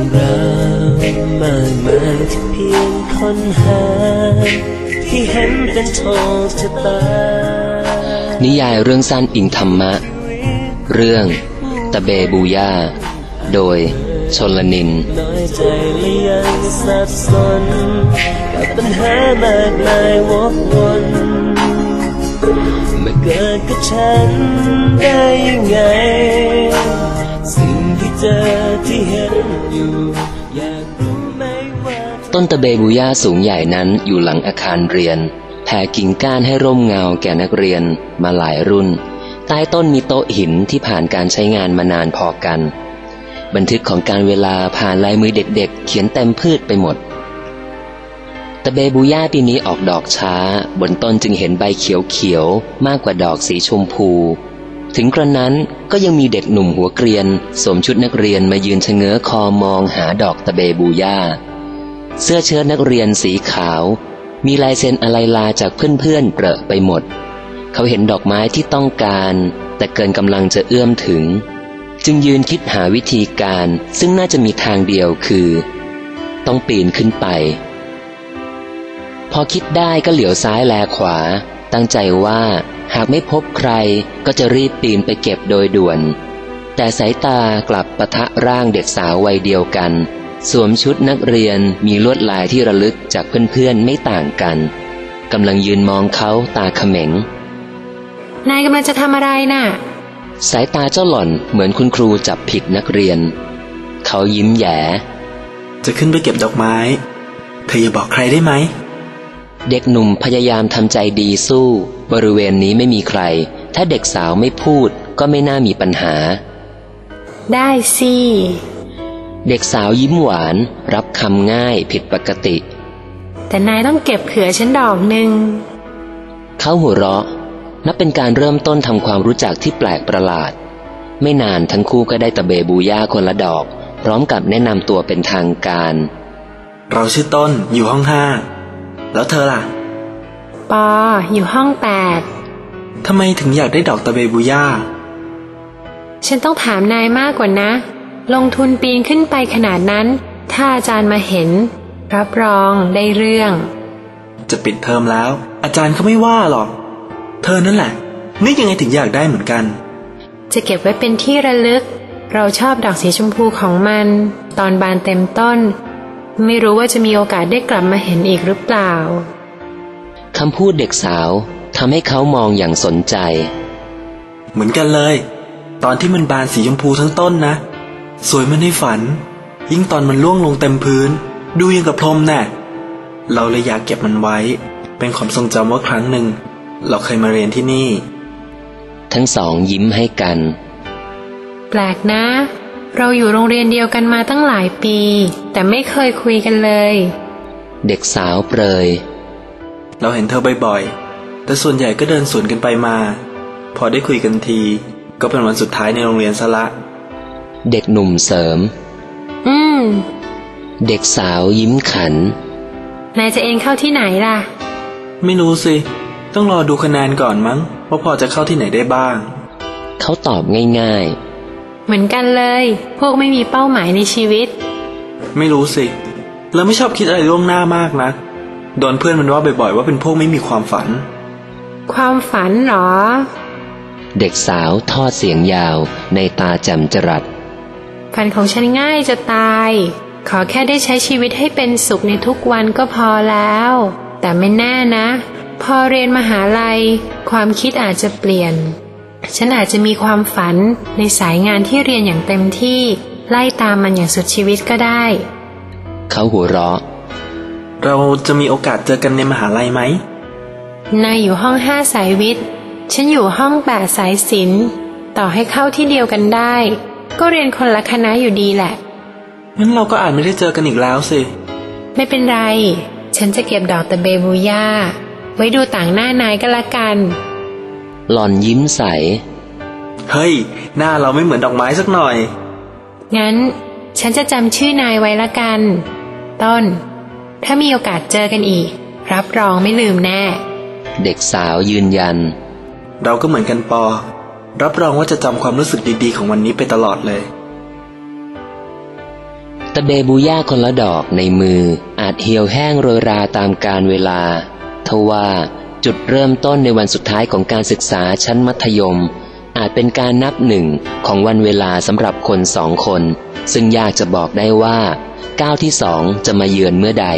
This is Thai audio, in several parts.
ราวมากมายที่เพียงค้นหาที่เห็นเป็นโชคชะตานิยายเรื่องสั้นอิงธรรมะเรื่องตะเบบูย่าโดยชลนินน้อยใจและยังสับสนกับปัญหามากมายวกวนมาเกิดกับฉันได้ยังไงสิ่งที่เจอที่เห็นอยู่อยากรู้ไหมว่าต้นตะเบบูย่าสูงใหญ่นั้นอยู่หลังอาคารเรียนแผ่กิ่งก้านให้ร่มเงาแก่นักเรียนมาหลายรุ่นใต้ต้นมีโต๊ะหินที่ผ่านการใช้งานมานานพอกันบันทึกของการเวลาผ่านลายมือเด็กๆเขียนเต็มพืชไปหมดตะเบบูย่าปีนี้ออกดอกช้าบนต้นจึงเห็นใบเขียวๆมากกว่าดอกสีชมพูถึงกระนั้นก็ยังมีเด็กหนุ่มหัวเกรียนสวมชุดนักเรียนมายืนชะเง้อคอมองหาดอกตะเบบูย่าเสื้อเชิ้ตนักเรียนสีขาวมีลายเซ็นอะไรลาจากเพื่อนๆเปรอะไปหมดเขาเห็นดอกไม้ที่ต้องการแต่เกินกำลังจะเอื้อมถึงจึงยืนคิดหาวิธีการซึ่งน่าจะมีทางเดียวคือต้องปีนขึ้นไปพอคิดได้ก็เหลียวซ้ายแลขวาตั้งใจว่าหากไม่พบใครก็จะรีบปีนไปเก็บโดยด่วนแต่สายตากลับปะทะร่างเด็กสาววัยเดียวกันสวมชุดนักเรียนมีลวดลายที่ระลึกจากเพื่อนๆไม่ต่างกันกำลังยืนมองเขาตาเขม็งนายกำลังจะทำอะไรน่ะสายตาเจ้าหล่อนเหมือนคุณครูจับผิดนักเรียนเขายิ้มแย่จะขึ้นไปเก็บดอกไม้เธออย่าบอกใครได้ไหมเด็กหนุ่มพยายามทำใจดีสู้บริเวณนี้ไม่มีใครถ้าเด็กสาวไม่พูดก็ไม่น่ามีปัญหาได้สิเด็กสาวยิ้มหวานรับคำง่ายผิดปกติแต่นายต้องเก็บเผื่อฉันดอกหนึ่งเขาหัวเราะนับเป็นการเริ่มต้นทำความรู้จักที่แปลกประหลาดไม่นานทั้งคู่ก็ได้ตะเบบูย่าคนละดอกพร้อมกับแนะนำตัวเป็นทางการเราชื่อต้นอยู่ห้อง5แล้วเธอล่ะปออยู่ห้อง8ทำไมถึงอยากได้ดอกตะเบบูย่าฉันต้องถามนายมากกว่านะลงทุนปีนขึ้นไปขนาดนั้นถ้าอาจารย์มาเห็นรับรองได้เรื่องจะปิดเทอมแล้วอาจารย์เขาไม่ว่าหรอกเธอนั่นแหละนึกยังไงถึงอยากได้เหมือนกันจะเก็บไว้เป็นที่ระลึกเราชอบดอกสีชมพูของมันตอนบานเต็มต้นไม่รู้ว่าจะมีโอกาสได้กลับมาเห็นอีกหรือเปล่าคำพูดเด็กสาวทำให้เขามองอย่างสนใจเหมือนกันเลยตอนที่มันบานสีชมพูทั้งต้นนะสวยเหมือนในฝันยิ่งตอนมันร่วงลงเต็มพื้นดูยังกับพรหมแน่เราเลยอยากเก็บมันไว้เป็นความทรงจำว่าครั้งหนึ่งเราเคยมาเรียนที่นี่ทั้งสองยิ้มให้กันแปลกนะเราอยู่โรงเรียนเดียวกันมาตั้งหลายปีแต่ไม่เคยคุยกันเลยเด็กสาวเปรยเราเห็นเธอบ่อยๆแต่ส่วนใหญ่ก็เดินสวนกันไปมาพอได้คุยกันทีก็เป็นวันสุดท้ายในโรงเรียนซะละเด็กหนุ่มเสริมเด็กสาวยิ้มขันนายจะเองเข้าที่ไหนล่ะไม่รู้สิต้องรอดูคะแนนก่อนมั้งว่าพอจะเข้าที่ไหนได้บ้างเขาตอบง่ายๆเหมือนกันเลยพวกไม่มีเป้าหมายในชีวิตไม่รู้สิเราไม่ชอบคิดอะไรล่วงหน้ามากนะโดนเพื่อนมันว่าบ่อยๆว่าเป็นพวกไม่มีความฝันความฝันหรอเด็กสาวทอดเสียงยาวในตาแจ่มจรัสฝันของฉันง่ายจะตายขอแค่ได้ใช้ชีวิตให้เป็นสุขในทุกวันก็พอแล้วแต่ไม่แน่นะพอเรียนมหาลัยความคิดอาจจะเปลี่ยนฉันอาจจะมีความฝันในสายงานที่เรียนอย่างเต็มที่ไล่ตามมันอย่างสุดชีวิตก็ได้เขาหัวเราะเราจะมีโอกาสเจอกันในมหาลัยไหมนายอยู่ห้อง5สายวิทย์ฉันอยู่ห้อง8สายศิลป์ต่อให้เข้าที่เดียวกันได้ก็เรียนคนละคณะอยู่ดีแหละงั้นเราก็อาจไม่ได้เจอกันอีกแล้วสิไม่เป็นไรฉันจะเก็บดอกตะเบบูย่าไว้ดูต่างหน้านายก็แล้วกันหล่อนยิ้มใสเฮ้ยหน้าเราไม่เหมือนดอกไม้สักหน่อยงั้นฉันจะจำชื่อนายไว้ละกันต้นถ้ามีโอกาสเจอกันอีกรับรองไม่ลืมแน่เด็กสาวยืนยันเราก็เหมือนกันปอรับรองว่าจะจำความรู้สึกดีๆของวันนี้ไปตลอดเลยตะเบบูย่าคนละดอกในมืออาจเหี่ยวแห้งโรยราตามกาลเวลาทว่าจุดเริ่มต้นในวันสุดท้ายของการศึกษาชั้นมัธยมอาจเป็นการนับหนึ่งของวันเวลาสำหรับคนสองคนซึ่งยากจะบอกได้ว่าก้าวที่สองจะมาเยือนเมื่อใด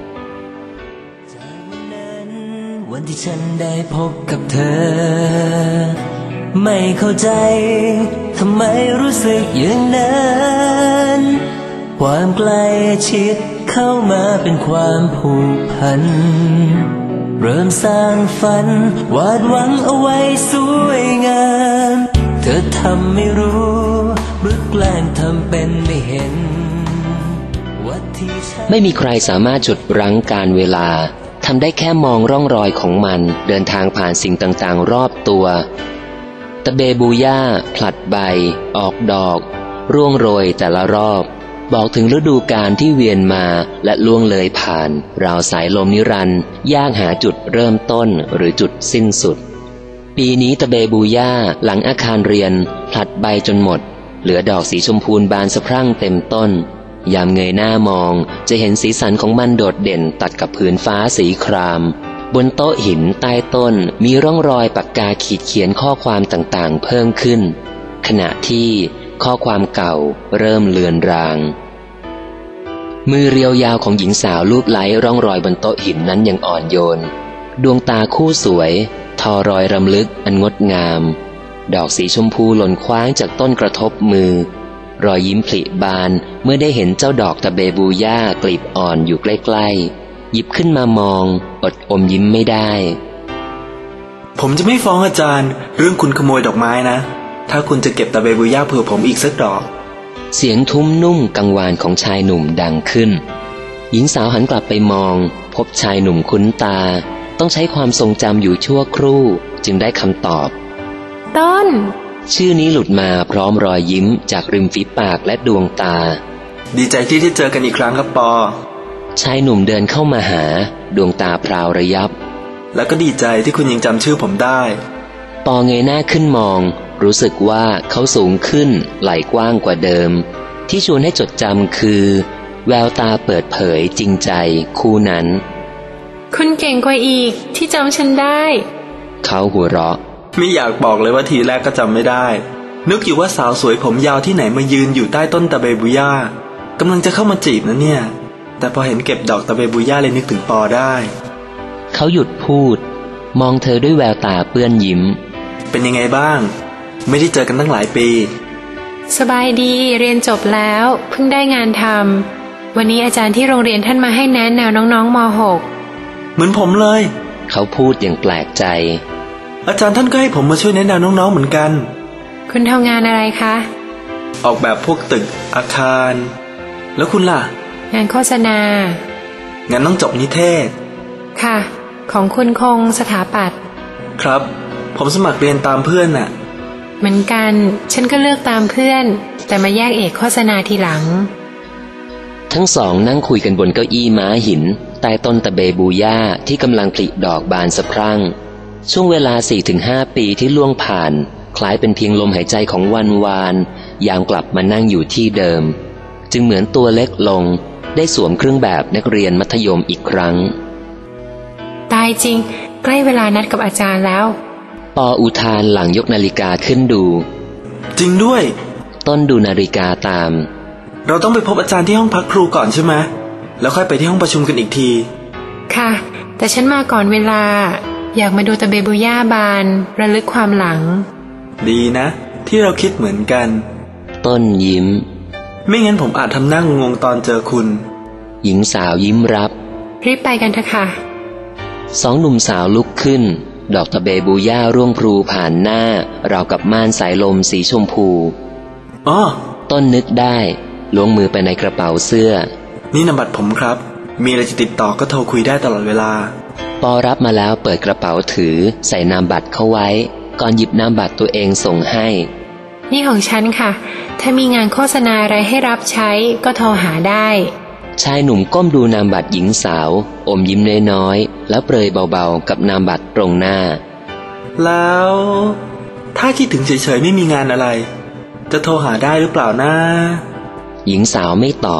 วันที่ฉันได้พบกับเธอไม่เข้าใจทำไมรู้สึกอย่างนั้นความใกล้ชิดเข้ามาเป็นความผูกพันเริ่มสร้างฝันวาดหวังเอาไว้สวยงามเธอทำไม่รู้หรือแกล้งทำเป็นไม่เห็นว่าที่ฉันไม่มีใครสามารถฉุดรั้งการเวลาทำได้แค่มองร่องรอยของมันเดินทางผ่านสิ่งต่างๆรอบตัวตะเบบูย่าผลัดใบออกดอกร่วงโรยแต่ละรอบบอกถึงฤดูกาลที่เวียนมาและล่วงเลยผ่านราวสายลมนิรันดร์ยากหาจุดเริ่มต้นหรือจุดสิ้นสุดปีนี้ตะเบบูย่าหลังอาคารเรียนผลัดใบจนหมดเหลือดอกสีชมพูบานสะพรั่งเต็มต้นยามเงยหน้ามองจะเห็นสีสันของมันโดดเด่นตัดกับผืนฟ้าสีครามบนโต๊ะหินใต้ต้นมีร่องรอยปากกาขีดเขียนข้อความต่างๆเพิ่มขึ้นขณะที่ข้อความเก่าเริ่มเลือนรางมือเรียวยาวของหญิงสาวลูบไล้ร่องรอยบนโต๊ะหินนั้นอย่างอ่อนโยนดวงตาคู่สวยทอรอยรำลึกอันงดงามดอกสีชมพูหล่นคว้างจากต้นกระทบมือรอยยิ้มผลิบานเมื่อได้เห็นเจ้าดอกตะเบบูย่ากลีบอ่อนอยู่ใกล้ๆหยิบขึ้นมามองอดอมยิ้มไม่ได้ผมจะไม่ฟ้องอาจารย์เรื่องคุณขโมยดอกไม้นะถ้าคุณจะเก็บตะเบบูย่าเผื่อผมอีกสักดอกเสียงทุ้มนุ่มกังวานของชายหนุ่มดังขึ้นหญิงสาวหันกลับไปมองพบชายหนุ่มคุ้นตาต้องใช้ความทรงจำอยู่ชั่วครู่จึงได้คำตอบต้นชื่อนี้หลุดมาพร้อมรอยยิ้มจากริมฝีปากและดวงตาดีใจที่ได้เจอกันอีกครั้งครับปอชายหนุ่มเดินเข้ามาหาดวงตาพราวระยับแล้วก็ดีใจที่คุณยังจำชื่อผมได้ปอเงยหน้าขึ้นมองรู้สึกว่าเขาสูงขึ้นไหล่กว้างกว่าเดิมที่ชวนให้จดจำคือแววตาเปิดเผยจริงใจคู่นั้นคุณเก่งกว่าอีกที่จำฉันได้เขาหัวเราะไม่อยากบอกเลยว่าทีแรกก็จำไม่ได้นึกอยู่ว่าสาวสวยผมยาวที่ไหนมายืนอยู่ใต้ต้นตะเบบูย่ากำลังจะเข้ามาจีบนะเนี่ยแต่พอเห็นเก็บดอกตะเบบูย่าเลยนึกถึงปอได้เขาหยุดพูดมองเธอด้วยแววตาเปื้อนยิ้มเป็นยังไงบ้างไม่ได้เจอกันตั้งหลายปีสบายดีเรียนจบแล้วเพิ่งได้งานทำวันนี้อาจารย์ที่โรงเรียนท่านมาให้แนะแนวน้องๆม .6 เหมือนผมเลยเขาพูดอย่างแปลกใจอาจารย์ท่านก็ให้ผมมาช่วยแนะแนวน้องๆเหมือนกันคุณทำงานอะไรคะออกแบบพวกตึกอาคารแล้วคุณล่ะงานโฆษณางั้นต้องจบนิเทศค่ะของคุณคงสถาปัตย์ครับผมสมัครเรียนตามเพื่อนน่ะเหมือนกันฉันก็เลือกตามเพื่อนแต่มาแยกเอกโฆษณาทีหลังทั้งสองนั่งคุยกันบนเก้าอี้ม้าหินใต้ต้นตะเบบูย่าที่กำลังผลิดอกบานสะพรั่งช่วงเวลา 4-5 ปีที่ล่วงผ่านคล้ายเป็นเพียงลมหายใจของวันวานยามกลับมานั่งอยู่ที่เดิมจึงเหมือนตัวเล็กลงได้สวมเครื่องแบบนักเรียนมัธยมอีกครั้งตายจริงใกล้เวลานัดกับอาจารย์แล้วปออุทานหลังยกนาฬิกาขึ้นดูจริงด้วยต้นดูนาฬิกาตามเราต้องไปพบอาจารย์ที่ห้องพักครูก่อนใช่ไหมแล้วค่อยไปที่ห้องประชุมกันอีกทีค่ะแต่ฉันมาก่อนเวลาอยากมาดูตะเบบูย่าบานระลึกความหลังดีนะที่เราคิดเหมือนกันต้นยิ้มไม่งั้นผมอาจทำหน้างงตอนเจอคุณหญิงสาวยิ้มรับรีบไปกันเถอะค่ะสองหนุ่มสาวลุกขึ้นดอกตะเบบูย่าร่วงพลูผ่านหน้าราวกับม่านสายลมสีชมพูอ๋อต้นนึกได้ล้วงมือไปในกระเป๋าเสื้อนี่นามบัตรผมครับมีอะไรจะติดต่อก็โทรคุยได้ตลอดเวลาปอรับมาแล้วเปิดกระเป๋าถือใส่นามบัตรเข้าไว้ก่อนหยิบนามบัตรตัวเองส่งให้นี่ของฉันค่ะถ้ามีงานโฆษณาอะไรให้รับใช้ก็โทรหาได้ชายหนุ่มก้มดูนามบัตรหญิงสาวอมยิ้มน้อยๆแล้วเปรยเบาๆกับนามบัตรตรงหน้าแล้วถ้าคิดถึงเฉยๆไม่มีงานอะไรจะโทรหาได้หรือเปล่านะหญิงสาวไม่ตอบ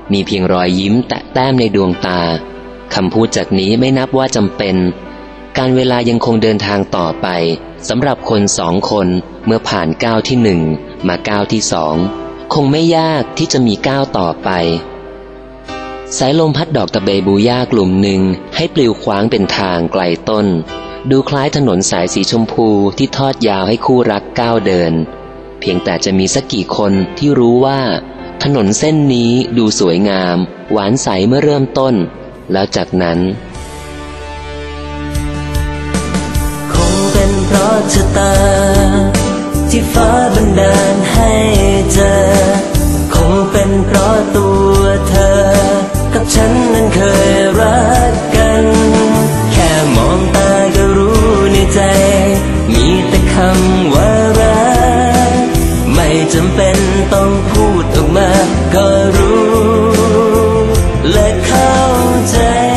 มีเพียงรอยยิ้มแตะแต้มในดวงตาคำพูดจากนี้ไม่นับว่าจำเป็นการเวลายังคงเดินทางต่อไปสำหรับคน2 คนเมื่อผ่านก้าวที่1มาก้าวที่2คงไม่ยากที่จะมีก้าวต่อไปสายลมพัดดอกตะเบบูย่ากลุ่มหนึ่งให้ปลิวคว้างเป็นทางไกลต้นดูคล้ายถนนสายสีชมพูที่ทอดยาวให้คู่รักก้าวเดินเพียงแต่จะมีสักกี่คนที่รู้ว่าถนนเส้นนี้ดูสวยงามหวานใสเมื่อเริ่มต้นแล้วจากนั้นคงเป็นเพราะชะตาที่ฟ้าบันดาลให้เจอคงเป็นเพราะตัวเธอกับฉันนั้นเคยรักกันแค่มองตาก็รู้ในใจมีแต่คำว่ารักไม่จำเป็นต้องพูดออกมาก็รู้และเข้าใจ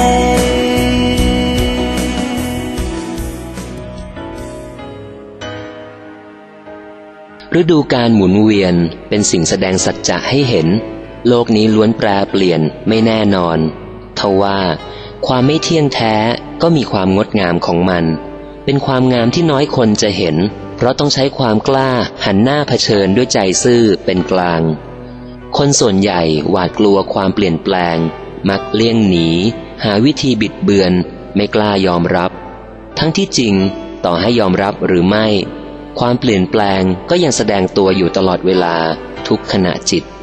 ฤดูกาลหมุนเวียนเป็นสิ่งแสดงสัจจะให้เห็นโลกนี้ล้วนแปรเปลี่ยนไม่แน่นอนทว่าความไม่เที่ยงแท้ก็มีความงดงามของมันเป็นความงามที่น้อยคนจะเห็นเพราะต้องใช้ความกล้าหันหน้าเผชิญด้วยใจซื่อเป็นกลางคนส่วนใหญ่หวาดกลัวความเปลี่ยนแปลงมักเลี่ยงหนีหาวิธีบิดเบือนไม่กล้ายอมรับทั้งที่จริงต่อให้ยอมรับหรือไม่ความเปลี่ยนแปลงก็ยังแสดงตัวอยู่ตลอดเวลาทุกขณะจิต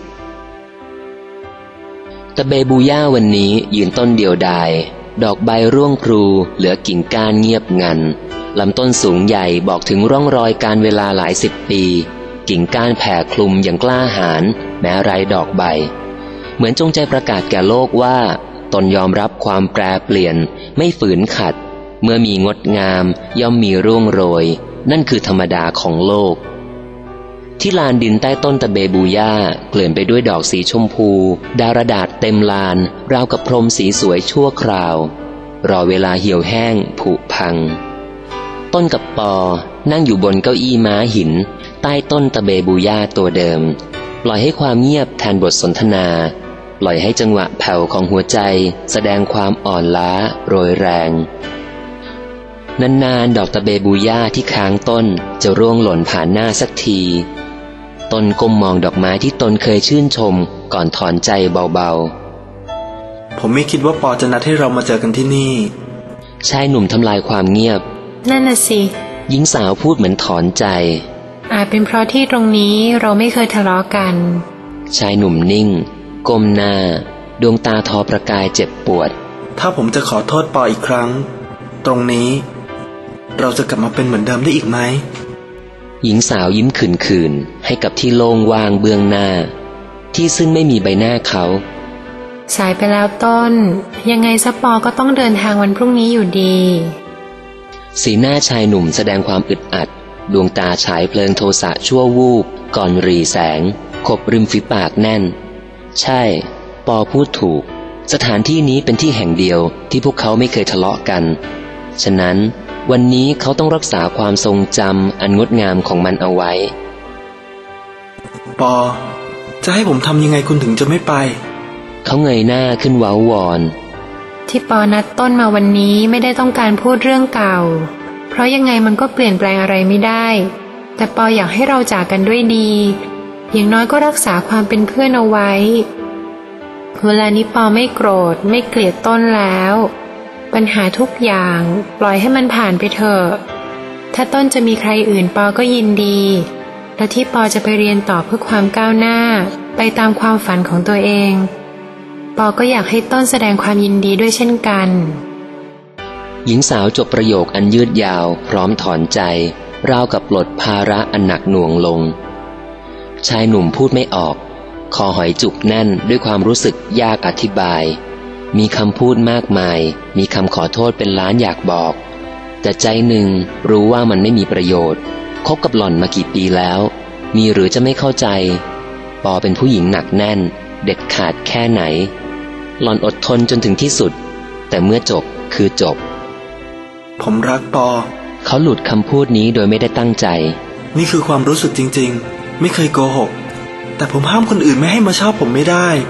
ตะเบบูย่าวันนี้ยืนต้นเดียวดายดอกใบร่วงพลูเหลือกิ่งก้านเงียบงันลำต้นสูงใหญ่บอกถึงร่องรอยการเวลาหลาย10 ปีกิ่งก้านแผ่คลุมอย่างกล้าหาญแม้ไร้ดอกใบเหมือนจงใจประกาศแก่โลกว่าตนยอมรับความแปรเปลี่ยนไม่ฝืนขัดเมื่อมีงดงามย่อมมีร่วงโรยนั่นคือธรรมดาของโลกที่ลานดินใต้ต้นตะเบบูย่าเกลื่อนไปด้วยดอกสีชมพูดารดาษเต็มลานราวกับพรมสีสวยชั่วคราวรอเวลาเหี่ยวแห้งผุพังต้นกับปอนั่งอยู่บนเก้าอี้ม้าหินใต้ต้นตะเบบูย่าตัวเดิมปล่อยให้ความเงียบแทนบทสนทนาปล่อยให้จังหวะแผ่วของหัวใจแสดงความอ่อนล้าโรยแรงนานๆดอกตะเบบูย่าที่ค้างต้นจะร่วงหล่นผ่านหน้าสักทีตนก้มมองดอกไม้ที่ตนเคยชื่นชมก่อนถอนใจเบาๆผมไม่คิดว่าปอจะนัดให้เรามาเจอกันที่นี่ชายหนุ่มทำลายความเงียบนั่นน่ะสิหญิงสาวพูดเหมือนถอนใจอาจเป็นเพราะที่ตรงนี้เราไม่เคยทะเลาะกันชายหนุ่มนิ่งก้มหน้าดวงตาทอประกายเจ็บปวดถ้าผมจะขอโทษปออีกครั้งตรงนี้เราจะกลับมาเป็นเหมือนเดิมได้อีกไหมหญิงสาวยิ้มขื่นๆให้กับที่โล่งว่างเบื้องหน้าที่ซึ่งไม่มีใบหน้าเขาสายไปแล้วต้นยังไงซะปอก็ต้องเดินทางวันพรุ่งนี้อยู่ดีสีหน้าชายหนุ่มแสดงความอึดอัดดวงตาฉายเพลิงโทสะชั่ววูบก่อนรีแสงขบริมฝีปากแน่นใช่ปอพูดถูกสถานที่นี้เป็นที่แห่งเดียวที่พวกเขาไม่เคยทะเลาะกันฉะนั้นวันนี้เขาต้องรักษาความทรงจำอันงดงามของมันเอาไว้ปอจะให้ผมทำยังไงคุณถึงจะไม่ไปเขาเงยหน้าขึ้นว้าวอนที่ปอนัดต้นมาวันนี้ไม่ได้ต้องการพูดเรื่องเก่าเพราะยังไงมันก็เปลี่ยนแปลงอะไรไม่ได้แต่ปออยากให้เราจากกันด้วยดีอย่างน้อยก็รักษาความเป็นเพื่อนเอาไว้เวลานี้ปอไม่โกรธไม่เกลียดต้นแล้วปัญหาทุกอย่างปล่อยให้มันผ่านไปเถอะถ้าต้นจะมีใครอื่นปอก็ยินดีแล้วที่ปอจะไปเรียนต่อเพื่อความก้าวหน้าไปตามความฝันของตัวเองปอก็อยากให้ต้นแสดงความยินดีด้วยเช่นกันหญิงสาวจบประโยคอันยืดยาวพร้อมถอนใจราวกับปลดภาระอันหนักหน่วงลงชายหนุ่มพูดไม่ออกคอหอยจุกแน่นด้วยความรู้สึกยากอธิบายมีคำพูดมากมายมีคำขอโทษเป็นล้านอยากบอกแต่ใจหนึ่งรู้ว่ามันไม่มีประโยชน์คบกับหล่อนมากี่ปีแล้วมีหรือจะไม่เข้าใจปอเป็นผู้หญิงหนักแน่นเด็ดขาดแค่ไหนหล่อนอดทนจนถึงที่สุดแต่เมื่อจบคือจบผมรักปอเขาหลุดคำพูดนี้โดยไม่ได้ตั้งใจนี่คือความรู้สึกจริงๆไม่เคยโกหกแต่ผมห้ามคนอื่นไม่ให้มาชอบผมไม่ได้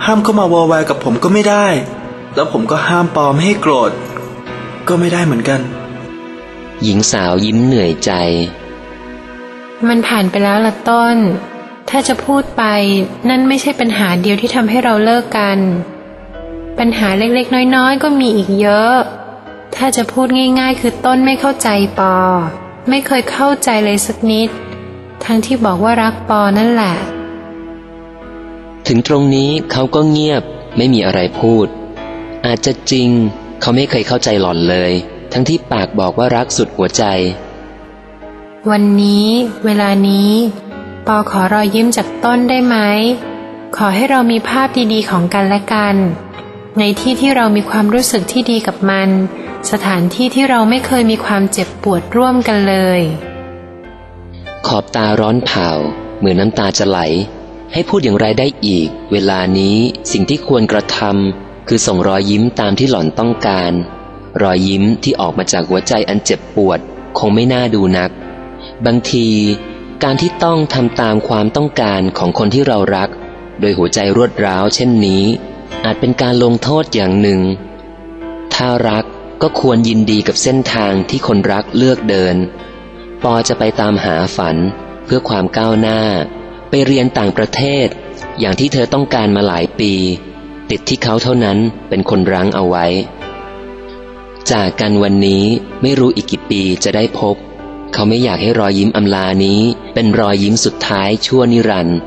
ห้ามเข้ามาวอแวร์กับผมก็ไม่ได้แล้วผมก็ห้ามปอไม่ให้โกรธก็ไม่ได้เหมือนกันหญิงสาวยิ้มเหนื่อยใจมันผ่านไปแล้วละต้นถ้าจะพูดไปนั่นไม่ใช่ปัญหาเดียวที่ทำให้เราเลิกกันปัญหาเล็กๆน้อยๆก็มีอีกเยอะถ้าจะพูดง่ายๆคือต้นไม่เข้าใจปอไม่เคยเข้าใจเลยสักนิดทั้งที่บอกว่ารักปอนั่นแหละถึงตรงนี้เขาก็เงียบไม่มีอะไรพูดอาจจะจริงเขาไม่เคยเข้าใจหล่อนเลยทั้งที่ปากบอกว่ารักสุดหัวใจวันนี้เวลานี้ปอขอรอยยิ้มจากต้นได้ไหมขอให้เรามีภาพดีๆของกันและกันในที่ที่เรามีความรู้สึกที่ดีกับมันสถานที่ที่เราไม่เคยมีความเจ็บปวดร่วมกันเลยขอบตาร้อนเผาเหมือนน้ำตาจะไหลให้พูดอย่างไรได้อีกเวลานี้สิ่งที่ควรกระทำคือส่งรอยยิ้มตามที่หล่อนต้องการรอยยิ้มที่ออกมาจากหัวใจอันเจ็บปวดคงไม่น่าดูนักบางทีการที่ต้องทำตามความต้องการของคนที่เรารักโดยหัวใจรวดร้าวเช่นนี้อาจเป็นการลงโทษอย่างหนึ่งถ้ารักก็ควรยินดีกับเส้นทางที่คนรักเลือกเดินปอจะไปตามหาฝันเพื่อความก้าวหน้าไปเรียนต่างประเทศอย่างที่เธอต้องการมาหลายปีติดที่เขาเท่านั้นเป็นคนรั้งเอาไว้จากกันวันนี้ไม่รู้อีกกี่ปีจะได้พบเขาไม่อยากให้รอยยิ้มอำลานี้เป็นรอยยิ้มสุดท้ายชั่วนิรันดร์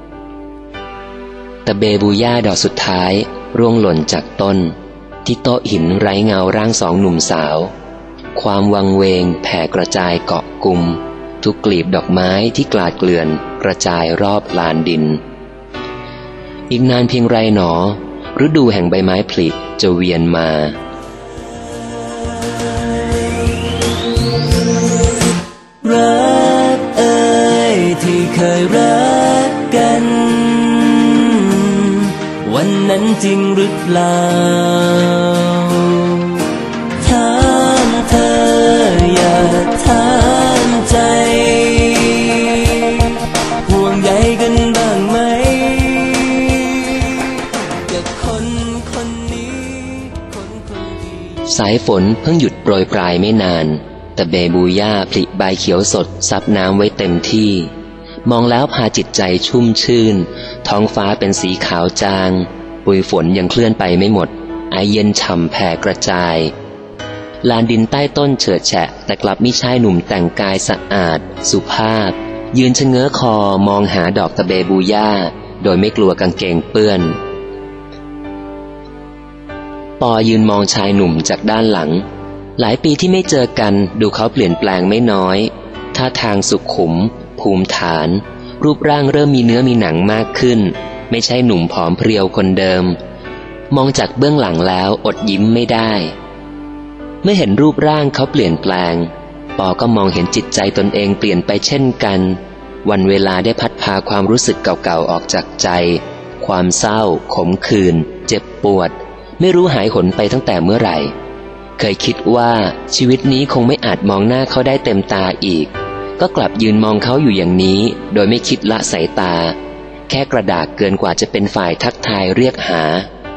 ตะเบบูย่าดอกสุดท้ายร่วงหล่นจากต้นที่โต๊ะหินไร้เงาร่างสองหนุ่มสาวความวังเวงแผ่กระจายเกาะกลุ่มทุกกลีบดอกไม้ที่กลาดเกลื่อนกระจายรอบลานดินอีกนานเพียงไรหนอฤดูแห่งใบไม้ผลิจะเวียนมารักเอ่ยที่เคยรักกันวันนั้นจริงหรือเปล่าถามเธออย่าถามใจห่วงใยกันบ้างไหมกับคนคนนี้คนดีสายฝนเพิ่งหยุดโปรยปลายไม่นานแต่เบบูย่าผลิใบเขียวสดซับน้ำไว้เต็มที่มองแล้วพาจิตใจชุ่มชื่นท้องฟ้าเป็นสีขาวจางปุยฝนยังเคลื่อนไปไม่หมดไอเย็นฉ่ำแผ่กระจายลานดินใต้ต้นเฉิดแฉะแต่กลับมิใช่หนุ่มแต่งกายสะอาดสุภาพยืนชะเง้อคอมองหาดอกตะเบบูย่าโดยไม่กลัวกางเกงเปื้อนปอยืนมองชายหนุ่มจากด้านหลังหลายปีที่ไม่เจอกันดูเขาเปลี่ยนแปลงไม่น้อยท่าทางสุขุมภูมิฐานรูปร่างเริ่มมีเนื้อมีหนังมากขึ้นไม่ใช่หนุ่มผอมเพรียวคนเดิมมองจากเบื้องหลังแล้วอดยิ้มไม่ได้เมื่อเห็นรูปร่างเขาเปลี่ยนแปลงปอก็มองเห็นจิตใจตนเองเปลี่ยนไปเช่นกันวันเวลาได้พัดพาความรู้สึกเก่าๆออกจากใจความเศร้าขมขื่นเจ็บปวดไม่รู้หายหนไปตั้งแต่เมื่อไหร่เคยคิดว่าชีวิตนี้คงไม่อาจมองหน้าเขาได้เต็มตาอีกก็กลับยืนมองเขาอยู่อย่างนี้โดยไม่คิดละสายตาแค่กระดากเกินกว่าจะเป็นฝ่ายทักทายเรียกหา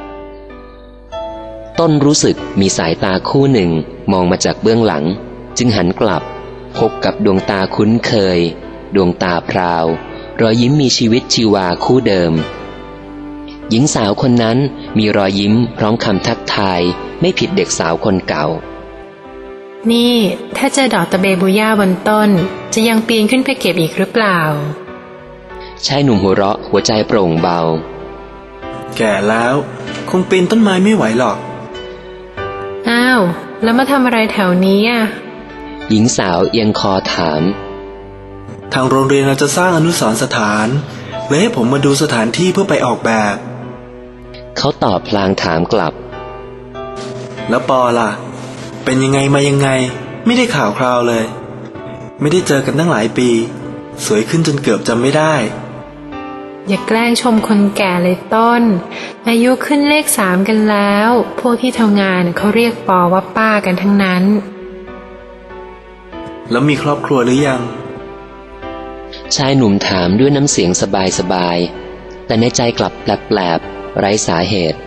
ต้นรู้สึกมีสายตาคู่หนึ่งมองมาจากเบื้องหลังจึงหันกลับพบกับดวงตาคุ้นเคยดวงตาพราวรอยยิ้มมีชีวิตชีวาคู่เดิมหญิงสาวคนนั้นมีรอยยิ้มพร้อมคำทักทายไม่ผิดเด็กสาวคนเก่านี่ถ้าเจอดอกตะเบบูย่าบนต้นจะยังปีนขึ้นไปเก็บอีกหรือเปล่าชายหนุ่มหัวเราะหัวใจโปร่งเบาแก่แล้วคงปีนต้นไม้ไม่ไหวหรอกอ้าวแล้วมาทำอะไรแถวนี้อ่ะหญิงสาวเอียงคอถามทางโรงเรียนเราจะสร้างอนุสรณ์สถานเลยให้ผมมาดูสถานที่เพื่อไปออกแบบเขาตอบพลางถามกลับแล้วปอล่ะเป็นยังไงมายังไงไม่ได้ข่าวคราวเลยไม่ได้เจอกันตั้งหลายปีสวยขึ้นจนเกือบจำไม่ได้อย่าแกล้งชมคนแก่เลยต้นอายุขึ้นเลข 3กันแล้วพวกที่ทำงานเขาเรียกปอว่าป้ากันทั้งนั้นแล้วมีครอบครัวหรือยังชายหนุ่มถามด้วยน้ำเสียงสบายๆแต่ในใจกลับแปลบไร้สาเหตุ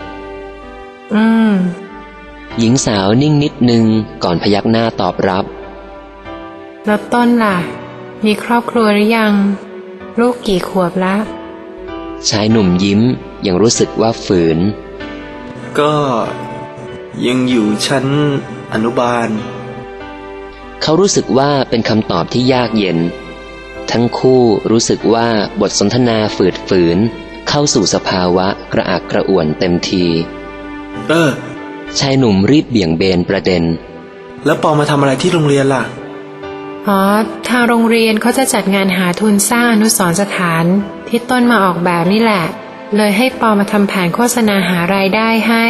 หญิงสาวนิ่งนิดนึงก่อนพยักหน้าตอบรับแล้วต้นล่ะมีครอบครัวหรือยังลูกกี่ขวบแล้วชายหนุ่มยิ้มยังรู้สึกว่าฝืนก็ยังอยู่ชั้นอนุบาลเขารู้สึกว่าเป็นคำตอบที่ยากเย็นทั้งคู่รู้สึกว่าบทสนทนาฝืดฝืนเข้าสู่สภาวะกระอักกระอ่วนเต็มทีชายหนุ่มรีบเบี่ยงเบนประเด็นแล้วปอมาทำอะไรที่โรงเรียนล่ะทางโรงเรียนเขาจะจัดงานหาทุนสร้างอนุสรณ์สถานที่ต้นมาออกแบบนี่แหละเลยให้ปอมาทำแผนโฆษณาหารายได้ให้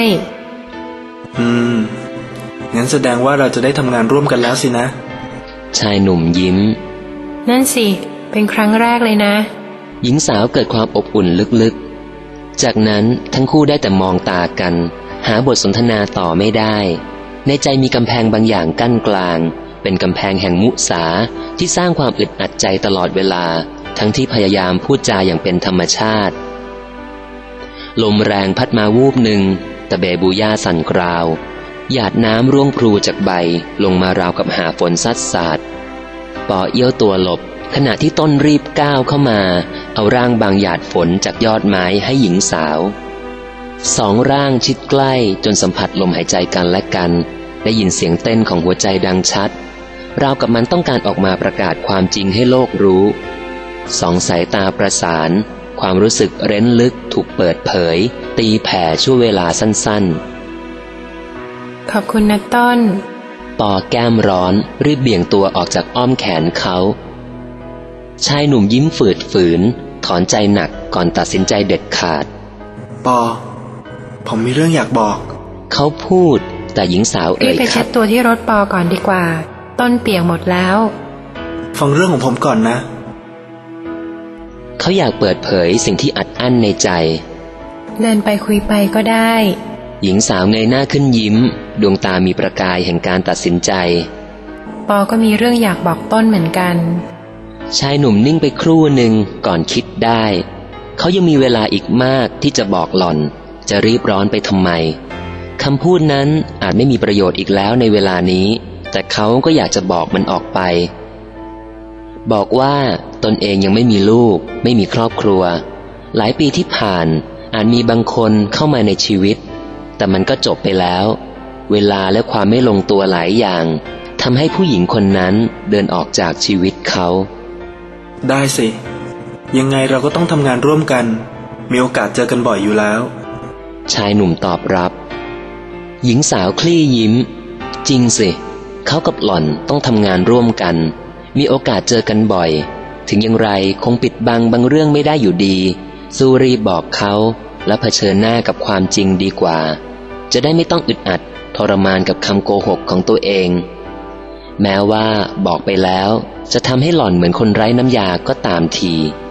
งั้นแสดงว่าเราจะได้ทำงานร่วมกันแล้วสินะชายหนุ่มยิ้มนั่นสิเป็นครั้งแรกเลยนะหญิงสาวเกิดความอบอุ่นลึกๆจากนั้นทั้งคู่ได้แต่มองตากันหาบทสนทนาต่อไม่ได้ในใจมีกำแพงบางอย่างกั้นกลางเป็นกำแพงแห่งมุสาที่สร้างความอึดอัดใจตลอดเวลาทั้งที่พยายามพูดจาอย่างเป็นธรรมชาติลมแรงพัดมาวูบหนึ่งตะเบบูย่าสั่นกราวหยาดน้ำร่วงพลูจากใบลงมาราวกับหาฝนซัดสาดปอเอี้ยวตัวหลบขณะที่ต้นรีบก้าวเข้ามาเอาร่างบางหยาดฝนจากยอดไม้ให้หญิงสาวสองร่างชิดใกล้จนสัมผัสลมหายใจกันและกันได้ยินเสียงเต้นของหัวใจดังชัดราวกับมันต้องการออกมาประกาศความจริงให้โลกรู้สองสายตาประสานความรู้สึกเร้นลึกถูกเปิดเผยตีแผ่ชั่วเวลาสั้นๆขอบคุณนะต้นปอแก้มร้อนรีบเบี่ยงตัวออกจากอ้อมแขนเขาชายหนุ่มยิ้มฝืดฝืนถอนใจหนักก่อนตัดสินใจเด็ดขาดปอผมมีเรื่องอยากบอกเขาพูดแต่หญิงสาวเอ่ยไปเช็ดตัวที่รถปอก่อนดีกว่าต้นเปียกหมดแล้วฟังเรื่องของผมก่อนนะเขาอยากเปิดเผยสิ่งที่อัดอั้นในใจเดินไปคุยไปก็ได้หญิงสาวเงยหน้าขึ้นยิ้มดวงตามีประกายแห่งการตัดสินใจปอก็มีเรื่องอยากบอกต้นเหมือนกันชายหนุ่มนิ่งไปครู่หนึ่งก่อนคิดได้เขายังมีเวลาอีกมากที่จะบอกหล่อนจะรีบร้อนไปทำไมคำพูดนั้นอาจไม่มีประโยชน์อีกแล้วในเวลานี้แต่เขาก็อยากจะบอกมันออกไปบอกว่าตนเองยังไม่มีลูกไม่มีครอบครัวหลายปีที่ผ่านอาจมีบางคนเข้ามาในชีวิตแต่มันก็จบไปแล้วเวลาและความไม่ลงตัวหลายอย่างทำให้ผู้หญิงคนนั้นเดินออกจากชีวิตเขาได้สิยังไงเราก็ต้องทำงานร่วมกันมีโอกาสเจอกันบ่อยอยู่แล้วชายหนุ่มตอบรับหญิงสาวคลี่ยิ้มจริงสิเขากับหล่อนต้องทำงานร่วมกันมีโอกาสเจอกันบ่อยถึงอย่างไรคงปิดบังบางเรื่องไม่ได้อยู่ดีสู้รีบบอกเขาและเผชิญหน้ากับความจริงดีกว่าจะได้ไม่ต้องอึดอัดทรมานกับคำโกหกของตัวเองแม้ว่าบอกไปแล้วจะทำให้หล่อนเหมือนคนไร้น้ำยาก็ตามที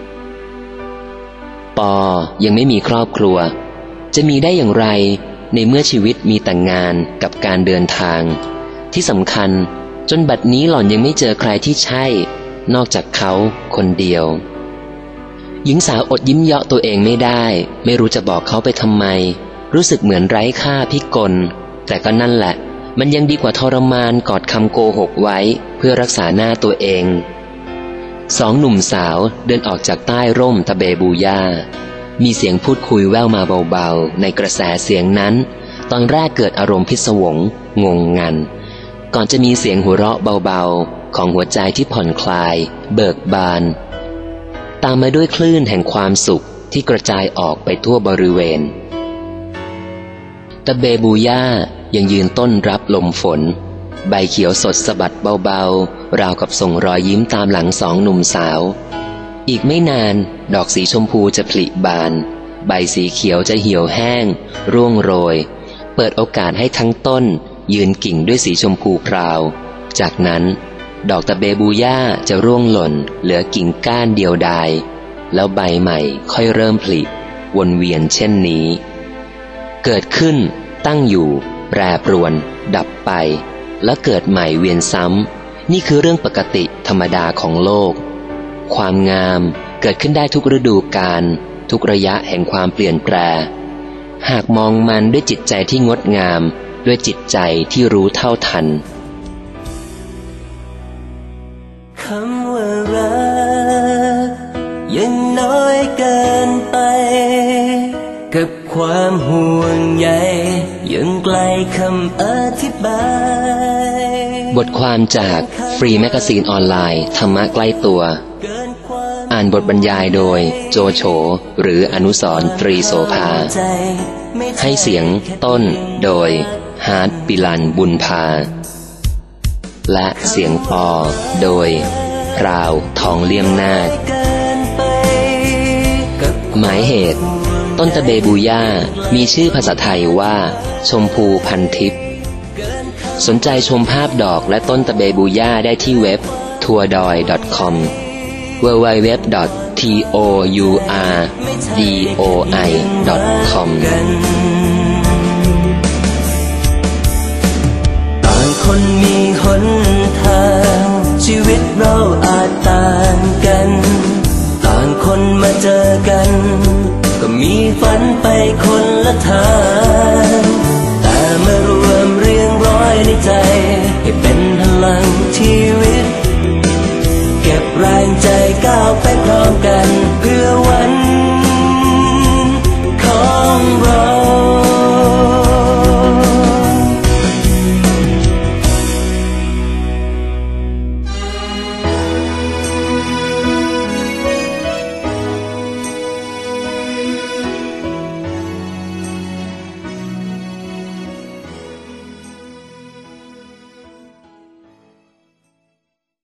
ปอยังไม่มีครอบครัวจะมีได้อย่างไรในเมื่อชีวิตมีแต่งานกับการเดินทางที่สำคัญจนบัดนี้หล่อนยังไม่เจอใครที่ใช่นอกจากเขาคนเดียวหญิงสาวอดยิ้มเยาะตัวเองไม่ได้ไม่รู้จะบอกเขาไปทำไมรู้สึกเหมือนไร้ค่าพิกลแต่ก็นั่นแหละมันยังดีกว่าทรมานกอดคำโกหกไว้เพื่อรักษาหน้าตัวเองสองหนุ่มสาวเดินออกจากใต้ร่มตะเบบูย่ามีเสียงพูดคุยแว่วมาเบาๆในกระแสเสียงนั้นตอนแรกเกิดอารมณ์พิศวงงงงันก่อนจะมีเสียงหัวเราะเบาๆของหัวใจที่ผ่อนคลายเบิกบานตามมาด้วยคลื่นแห่งความสุขที่กระจายออกไปทั่วบริเวณตะเบบูย่ายังยืนต้นรับลมฝนใบเขียวสดสะบัดเบาๆราวกับส่งรอยยิ้มตามหลังสองหนุ่มสาวอีกไม่นานดอกสีชมพูจะผลิบานใบสีเขียวจะเหี่ยวแห้งร่วงโรยเปิดโอกาสให้ทั้งต้นยืนกิ่งด้วยสีชมพูพราวจากนั้นดอกตะเบบูย่าจะร่วงหล่นเหลือกิ่งก้านเดียวดายแล้วใบใหม่ค่อยเริ่มผลิวนเวียนเช่นนี้เกิดขึ้นตั้งอยู่แปรปรวนดับไปแล้วเกิดใหม่เวียนซ้ำนี่คือเรื่องปกติธรรมดาของโลกความงามเกิดขึ้นได้ทุกฤดูกาลทุกระยะแห่งความเปลี่ยนแปรหากมองมันด้วยจิตใจที่งดงามด้วยจิตใจที่รู้เท่าทันคำว่ารักยังน้อยเกินไปกับความห่วงใยยังไกลคำอธิบายบทความจากฟรีแมกกาซีนออนไลน์ธรรมะใกล้ตัวอ่านบทบรรยายโดยโจโฉหรืออนุสรณ์ตรีโสภาให้เสียงต้นโดยฮาร์ดปิลันบุญพาและเสียงปอโดยพราวทองเลี่ยมนาคหมายเหตุต้นตะเบบูย่ามีชื่อภาษาไทยว่าชมพูพันทิพย์สนใจชมภาพดอกและต้นตะเบบูย่าได้ที่เว็บ tourdoi.com www.tourdoi.com ต่างคนมีหนทางชีวิตเราอาจต่างกันต่างคนมาเจอกันก็มีฝันไปคนละทาง